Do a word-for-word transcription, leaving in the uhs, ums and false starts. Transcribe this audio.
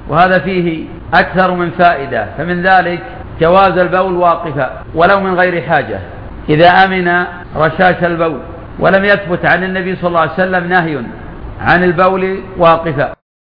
وهذا فيه أكثر من فائدة. فمن ذلك جواز البول واقفا ولو من غير حاجة إذا أمن رشاش البول، ولم يثبت عن النبي صلى الله عليه وسلم نهي عن البول واقفا.